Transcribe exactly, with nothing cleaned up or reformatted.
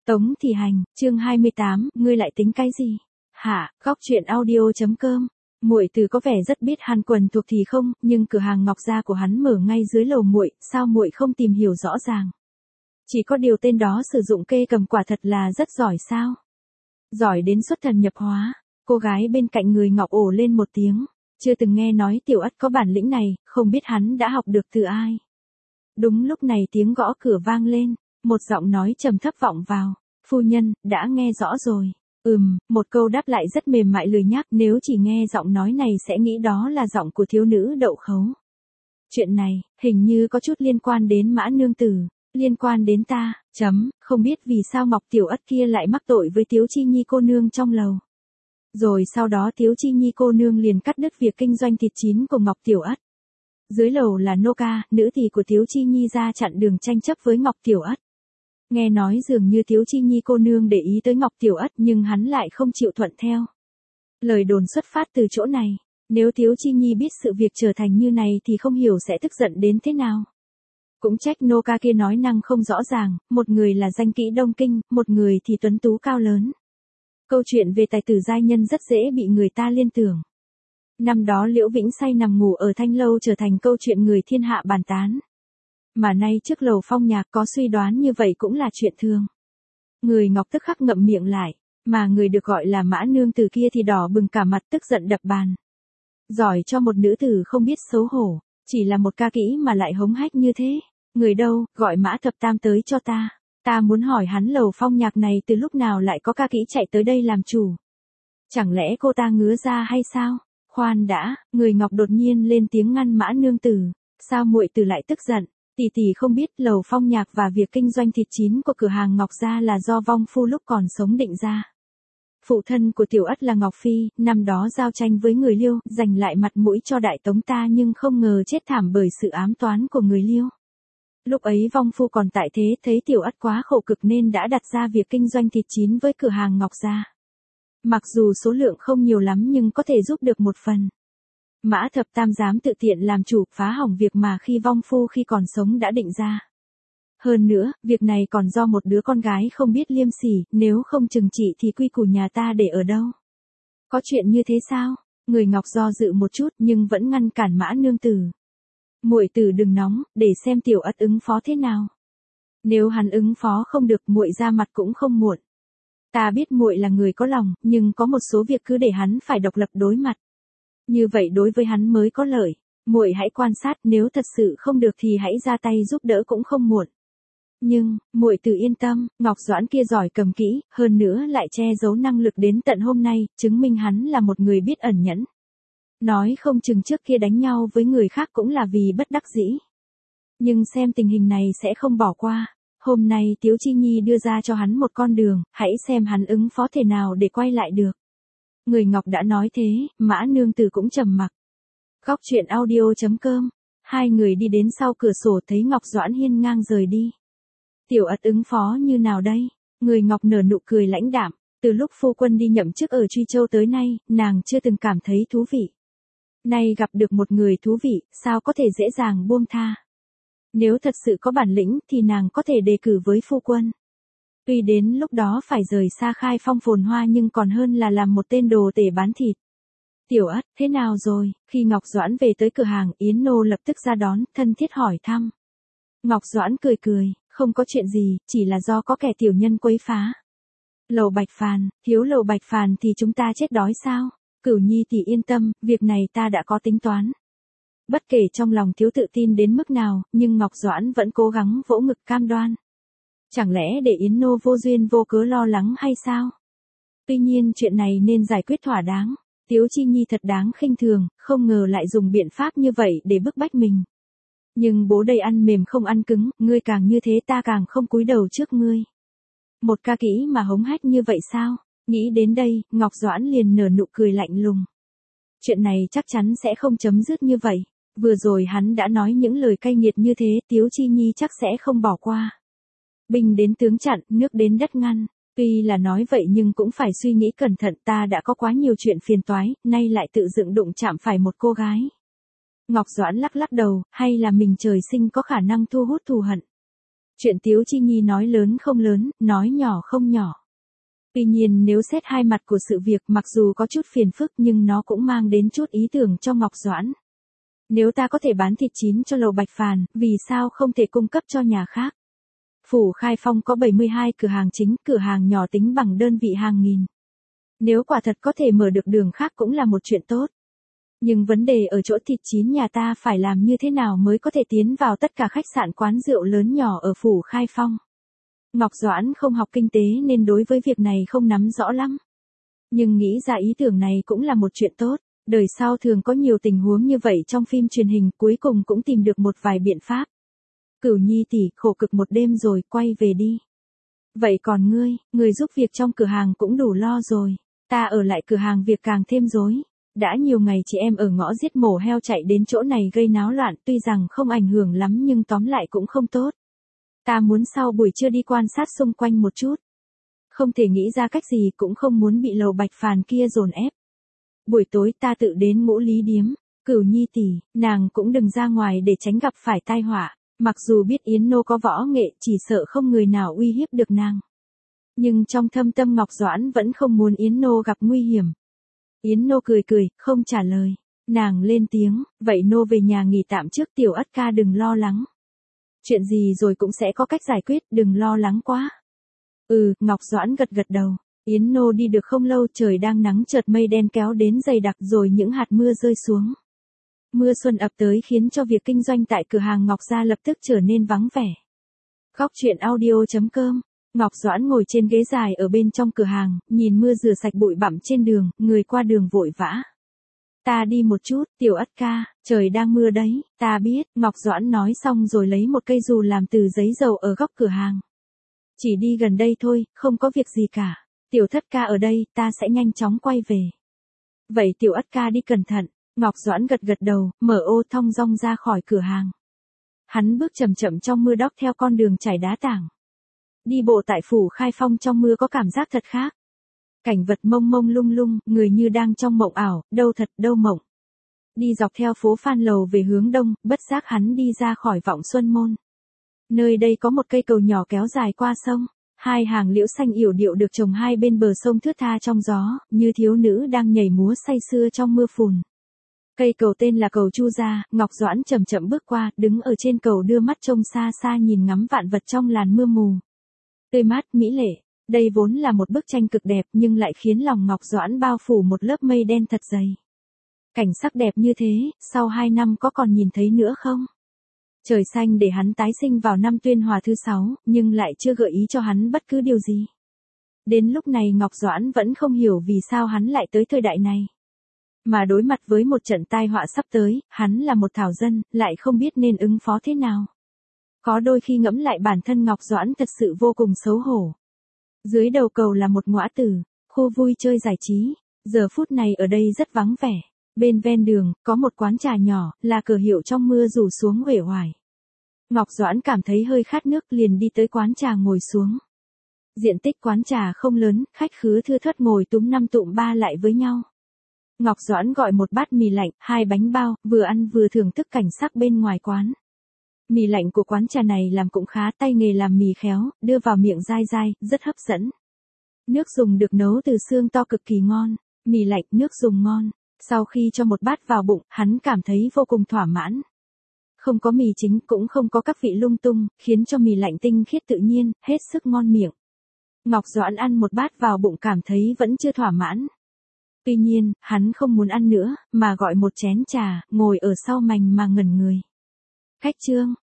Tống Thị Hành, chương hai mươi tám, ngươi lại tính cái gì? Hả, góc truyện audio.com. Muội Từ có vẻ rất biết Hàn quần thuộc thì không, nhưng cửa hàng ngọc gia của hắn mở ngay dưới lầu muội, sao muội không tìm hiểu rõ ràng? Chỉ có điều tên đó sử dụng kê cầm quả thật là rất giỏi sao? Giỏi đến xuất thần nhập hóa. Cô gái bên cạnh người ngọc ồ lên một tiếng, chưa từng nghe nói Tiểu Ất có bản lĩnh này, không biết hắn đã học được từ ai. Đúng lúc này tiếng gõ cửa vang lên, một giọng nói trầm thấp vọng vào, phu nhân, đã nghe rõ rồi. Ừm, một câu đáp lại rất mềm mại lười nhác, nếu chỉ nghe giọng nói này sẽ nghĩ đó là giọng của thiếu nữ đậu khấu. Chuyện này, hình như có chút liên quan đến Mã nương tử, liên quan đến ta, chấm, không biết vì sao Ngọc Tiểu Ất kia lại mắc tội với Tiếu Chi Nhi cô nương trong lầu. Rồi sau đó Tiếu Chi Nhi cô nương liền cắt đứt việc kinh doanh thịt chín của Ngọc Tiểu Ất. Dưới lầu là nô ca, nữ tỳ của Tiếu Chi Nhi ra chặn đường tranh chấp với Ngọc Tiểu Ất. Nghe nói dường như Tiếu Chi Nhi cô nương để ý tới Ngọc Tiểu Ất nhưng hắn lại không chịu thuận theo. Lời đồn xuất phát từ chỗ này, nếu Tiếu Chi Nhi biết sự việc trở thành như này thì không hiểu sẽ tức giận đến thế nào. Cũng trách nô ca kia nói năng không rõ ràng, một người là danh kỹ Đông Kinh, một người thì tuấn tú cao lớn. Câu chuyện về tài tử giai nhân rất dễ bị người ta liên tưởng. Năm đó Liễu Vĩnh say nằm ngủ ở Thanh Lâu trở thành câu chuyện người thiên hạ bàn tán. Mà nay trước lầu Phong Nhạc có suy đoán như vậy cũng là chuyện thường. Người ngọc tức khắc ngậm miệng lại, mà người được gọi là Mã nương tử kia thì đỏ bừng cả mặt tức giận đập bàn. Giỏi cho một nữ tử không biết xấu hổ, chỉ là một ca kỹ mà lại hống hách như thế. Người đâu, gọi Mã Thập Tam tới cho ta. Ta muốn hỏi hắn lầu Phong Nhạc này từ lúc nào lại có ca kỹ chạy tới đây làm chủ. Chẳng lẽ cô ta ngứa ra hay sao? Khoan đã, người ngọc đột nhiên lên tiếng ngăn Mã nương tử. Sao muội tử lại tức giận? Tỷ tỷ không biết lầu Phong Nhạc và việc kinh doanh thịt chín của cửa hàng Ngọc gia là do vong phu lúc còn sống định ra. Phụ thân của Tiểu Ất là Ngọc Phi, năm đó giao tranh với người Liêu, giành lại mặt mũi cho Đại Tống ta nhưng không ngờ chết thảm bởi sự ám toán của người Liêu. Lúc ấy vong phu còn tại thế, thấy Tiểu Ất quá khổ cực nên đã đặt ra việc kinh doanh thịt chín với cửa hàng Ngọc gia. Mặc dù số lượng không nhiều lắm nhưng có thể giúp được một phần. Mã Thập Tam dám tự tiện làm chủ, phá hỏng việc mà khi vong phu khi còn sống đã định ra. Hơn nữa, việc này còn do một đứa con gái không biết liêm sỉ, nếu không trừng trị thì quy củ nhà ta để ở đâu. Có chuyện như thế sao? Người ngọc do dự một chút nhưng vẫn ngăn cản Mã nương tử. Muội tử đừng nóng, để xem Tiểu Ất ứng phó thế nào. Nếu hắn ứng phó không được muội ra mặt cũng không muộn. Ta biết muội là người có lòng, nhưng có một số việc cứ để hắn phải độc lập đối mặt. Như vậy đối với hắn mới có lợi, muội hãy quan sát, nếu thật sự không được thì hãy ra tay giúp đỡ cũng không muộn. Nhưng, muội tử yên tâm, Ngọc Doãn kia giỏi cầm kỹ, hơn nữa lại che giấu năng lực đến tận hôm nay, chứng minh hắn là một người biết ẩn nhẫn. Nói không chừng trước kia đánh nhau với người khác cũng là vì bất đắc dĩ. Nhưng xem tình hình này sẽ không bỏ qua. Hôm nay Tiếu Chi Nhi đưa ra cho hắn một con đường, hãy xem hắn ứng phó thế nào để quay lại được. Người ngọc đã nói thế, Mã nương tử cũng trầm mặc. Góc truyện audio.com. Hai người đi đến sau cửa sổ thấy Ngọc Doãn hiên ngang rời đi. Tiểu Ất ứng phó như nào đây? Người ngọc nở nụ cười lãnh đạm. Từ lúc phu quân đi nhậm chức ở Truy Châu tới nay, nàng chưa từng cảm thấy thú vị. Nay gặp được một người thú vị, sao có thể dễ dàng buông tha. Nếu thật sự có bản lĩnh thì nàng có thể đề cử với phu quân. Tuy đến lúc đó phải rời xa khai phong phồn hoa nhưng còn hơn là làm một tên đồ tể bán thịt. Tiểu Ất, thế nào rồi? Khi Ngọc Doãn về tới cửa hàng, Yến Nô lập tức ra đón, thân thiết hỏi thăm. Ngọc Doãn cười cười, không có chuyện gì, chỉ là do có kẻ tiểu nhân quấy phá. Lầu Bạch Phàn, thiếu lầu Bạch Phàn thì chúng ta chết đói sao? Cửu Nhi tỷ yên tâm, việc này ta đã có tính toán. Bất kể trong lòng thiếu tự tin đến mức nào, nhưng Ngọc Doãn vẫn cố gắng vỗ ngực cam đoan. Chẳng lẽ để Yến Nô vô duyên vô cớ lo lắng hay sao? Tuy nhiên chuyện này nên giải quyết thỏa đáng. Tiếu Chi Nhi thật đáng khinh thường, không ngờ lại dùng biện pháp như vậy để bức bách mình. Nhưng bố đây ăn mềm không ăn cứng, ngươi càng như thế ta càng không cúi đầu trước ngươi. Một ca kỹ mà hống hách như vậy sao? Nghĩ đến đây, Ngọc Doãn liền nở nụ cười lạnh lùng. Chuyện này chắc chắn sẽ không chấm dứt như vậy. Vừa rồi hắn đã nói những lời cay nghiệt như thế, Tiếu Chi Nhi chắc sẽ không bỏ qua. Binh đến tướng chặn, nước đến đất ngăn. Tuy là nói vậy nhưng cũng phải suy nghĩ cẩn thận, ta đã có quá nhiều chuyện phiền toái, nay lại tự dựng đụng chạm phải một cô gái. Ngọc Doãn lắc lắc đầu, hay là mình trời sinh có khả năng thu hút thù hận. Chuyện Tiếu Chi Nhi nói lớn không lớn, nói nhỏ không nhỏ. Tuy nhiên nếu xét hai mặt của sự việc mặc dù có chút phiền phức nhưng nó cũng mang đến chút ý tưởng cho Ngọc Doãn. Nếu ta có thể bán thịt chín cho Lầu Bạch Phàn, vì sao không thể cung cấp cho nhà khác? Phủ Khai Phong có bảy mươi hai cửa hàng chính, cửa hàng nhỏ tính bằng đơn vị hàng nghìn. Nếu quả thật có thể mở được đường khác cũng là một chuyện tốt. Nhưng vấn đề ở chỗ thịt chín nhà ta phải làm như thế nào mới có thể tiến vào tất cả khách sạn quán rượu lớn nhỏ ở Phủ Khai Phong. Ngọc Doãn không học kinh tế nên đối với việc này không nắm rõ lắm. Nhưng nghĩ ra ý tưởng này cũng là một chuyện tốt. Đời sau thường có nhiều tình huống như vậy trong phim truyền hình, cuối cùng cũng tìm được một vài biện pháp. Cửu Nhi tỷ, khổ cực một đêm rồi, quay về đi. Vậy còn ngươi, người giúp việc trong cửa hàng cũng đủ lo rồi. Ta ở lại cửa hàng việc càng thêm rối. Đã nhiều ngày chị em ở ngõ giết mổ heo chạy đến chỗ này gây náo loạn, tuy rằng không ảnh hưởng lắm nhưng tóm lại cũng không tốt. Ta muốn sau buổi trưa đi quan sát xung quanh một chút. Không thể nghĩ ra cách gì, cũng không muốn bị Lầu Bạch Phàn kia dồn ép. Buổi tối ta tự đến Ngũ Lý Điếm. Cửu Nhi tỷ, nàng cũng đừng ra ngoài để tránh gặp phải tai họa. Mặc dù biết Yến Nô có võ nghệ, chỉ sợ không người nào uy hiếp được nàng. Nhưng trong thâm tâm Ngọc Doãn vẫn không muốn Yến Nô gặp nguy hiểm. Yến Nô cười cười, không trả lời. Nàng lên tiếng, vậy Nô về nhà nghỉ tạm trước, Tiểu Ất ca đừng lo lắng. Chuyện gì rồi cũng sẽ có cách giải quyết, đừng lo lắng quá. Ừ, Ngọc Doãn gật gật đầu. Yến Nô đi được không lâu trời đang nắng chợt mây đen kéo đến dày đặc rồi những hạt mưa rơi xuống. Mưa xuân ập tới khiến cho việc kinh doanh tại cửa hàng Ngọc Gia lập tức trở nên vắng vẻ. Góc truyện audio chấm com. Ngọc Doãn ngồi trên ghế dài ở bên trong cửa hàng, nhìn mưa rửa sạch bụi bặm trên đường, người qua đường vội vã. Ta đi một chút, Tiểu Ất ca, trời đang mưa đấy, ta biết, Ngọc Doãn nói xong rồi lấy một cây dù làm từ giấy dầu ở góc cửa hàng. Chỉ đi gần đây thôi, không có việc gì cả. Tiểu Thất ca ở đây, ta sẽ nhanh chóng quay về. Vậy Tiểu Ất ca đi cẩn thận. Ngọc Doãn gật gật đầu, mở ô thong dong ra khỏi cửa hàng. Hắn bước chậm chậm trong mưa đóc theo con đường chảy đá tảng. Đi bộ tại Phủ Khai Phong trong mưa có cảm giác thật khác. Cảnh vật mông mông lung lung, người như đang trong mộng ảo, đâu thật đâu mộng. Đi dọc theo phố Phan Lầu về hướng đông, bất giác hắn đi ra khỏi Vọng Xuân Môn. Nơi đây có một cây cầu nhỏ kéo dài qua sông. Hai hàng liễu xanh yểu điệu được trồng hai bên bờ sông thướt tha trong gió, như thiếu nữ đang nhảy múa say sưa trong mưa phùn. Cây cầu tên là cầu Chu Gia, Ngọc Doãn chậm chậm bước qua, đứng ở trên cầu đưa mắt trông xa xa nhìn ngắm vạn vật trong làn mưa mù. Tươi mát, mỹ lệ, đây vốn là một bức tranh cực đẹp nhưng lại khiến lòng Ngọc Doãn bao phủ một lớp mây đen thật dày. Cảnh sắc đẹp như thế, sau hai năm có còn nhìn thấy nữa không? Trời xanh để hắn tái sinh vào năm Tuyên Hòa thứ sáu, nhưng lại chưa gợi ý cho hắn bất cứ điều gì. Đến lúc này Ngọc Doãn vẫn không hiểu vì sao hắn lại tới thời đại này. Mà đối mặt với một trận tai họa sắp tới, hắn là một thảo dân, lại không biết nên ứng phó thế nào. Có đôi khi ngẫm lại bản thân Ngọc Doãn thật sự vô cùng xấu hổ. Dưới đầu cầu là một ngõ tử, khu vui chơi giải trí, giờ phút này ở đây rất vắng vẻ. Bên ven đường, có một quán trà nhỏ, là cờ hiệu trong mưa rủ xuống uể oải. Ngọc Doãn cảm thấy hơi khát nước liền đi tới quán trà ngồi xuống. Diện tích quán trà không lớn, khách khứa thưa thớt ngồi túm năm tụm ba lại với nhau. Ngọc Doãn gọi một bát mì lạnh, hai bánh bao, vừa ăn vừa thưởng thức cảnh sắc bên ngoài quán. Mì lạnh của quán trà này làm cũng khá, tay nghề làm mì khéo, đưa vào miệng dai dai, rất hấp dẫn. Nước dùng được nấu từ xương to cực kỳ ngon, mì lạnh, nước dùng ngon. Sau khi cho một bát vào bụng, hắn cảm thấy vô cùng thỏa mãn. Không có mì chính cũng không có các vị lung tung, khiến cho mì lạnh tinh khiết tự nhiên, hết sức ngon miệng. Ngọc Doãn ăn một bát vào bụng cảm thấy vẫn chưa thỏa mãn. Tuy nhiên, hắn không muốn ăn nữa, mà gọi một chén trà, ngồi ở sau mành mà ngẩn người. Khách trương,